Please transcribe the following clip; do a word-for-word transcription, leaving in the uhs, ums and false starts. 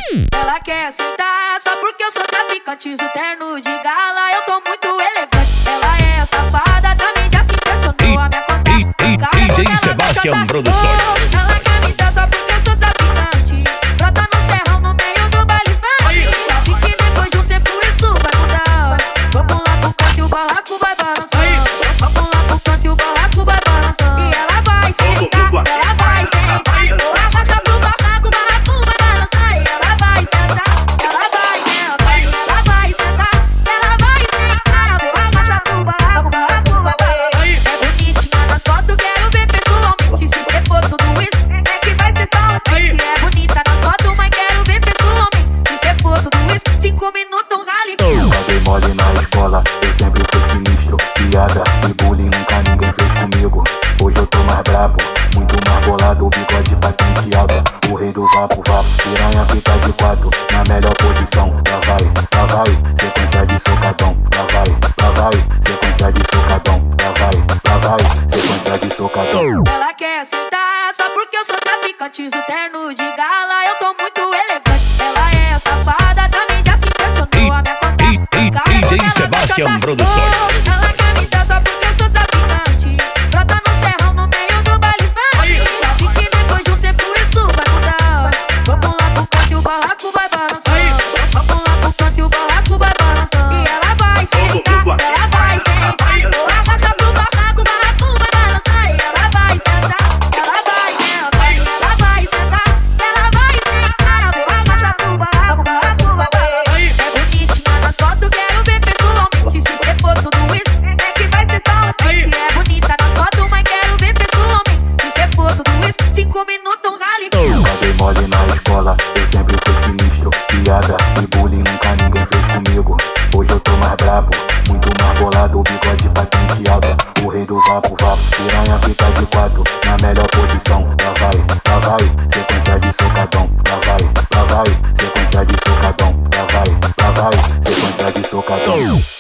Ela quer sentar só porque eu sou traficante, uso terno de gala, eu tô muito elegante. Ela é safada, também já se impressionou. A minha conta D J Sebastian Produções. Ela quer me dar só porque eu sou traficante. Brota no serrão no meio do baile funk. Sabe que depois de um tempo isso vai mudar. Vamos lá pro canto e o barraco vai balançando. Vamos lá pro canto e o barraco vai balançando. E ela vai sentar, ela vai sentar. Vou arrastar pro barraco, o barraco vai balançar. E ela vai sentar, ela vai sentar. Ela vai sentar, ela vai sentar. Vou arrastar pro barraco, o barraco vai balançar. É bonitinha nas fotos, quero ver pessoalmente. Se cê for tudo isso, é que vai ser tão triste. É bonita nas fotos, mas quero ver pessoalmente. Se cê for tudo isso, cinco minutos um rally. Nunca dei mole na escola, eu sempre fui sinistro. Piada e bullying nunca ninguém fez comigo. Hoje eu tô mais brabo, muito mais bolado. Bigode patente alta, o rei do vapo vapo. Piranha fica de quatro, na melhor posição. Lá vai, lá vai, sequência de socadão. Lá vai, lá vai, sequência de socadão. Lá vai, lá vai, sequência de socadão. Ela quer sentar só porque eu sou traficante, uso terno de gala, eu tô muito elegante. Ela é safada, também já se impressionou. A minha conta D J Sebastian Produções. Ela quer me dar só porque eu sou traficante. Brota no serrão no meio do baile funk. Sabe que depois de um tempo isso vai mudar. Vamos lá pro canto e o barraco vai balançando. Vamos lá pro canto e o barraco vai balançando. E ela vai sentar, ela vai sentar. Vou arrastar pro barraco, o barraco vai balançar. E ela vai sentar, ela vai sentar. Ela vai sentar, ela vai sentar. Vou arrastar pro barraco, o barraco vai balançar. É bonitinha nas fotos, quero ver pessoalmente. Se cê for tudo isso, é que vai ser tão triste. É bonita nas fotos, mas quero ver pessoalmente. Se cê for tudo isso, cinco minutos um rally. Nunca dei mole na escola, eu sempre fui sinistro. Piada e bullying nunca ninguém fez comigo. Hoje eu tô mais brabo, muito mais bolado. Bigode patente alta, o rei do vapo vapo. Piranha fica de quatro, na melhor posição. Lá vai, lá vai, sequência de socadão. Lá vai, lá vai, sequência de socadão. Lá vai, lá vai, sequência de socadão.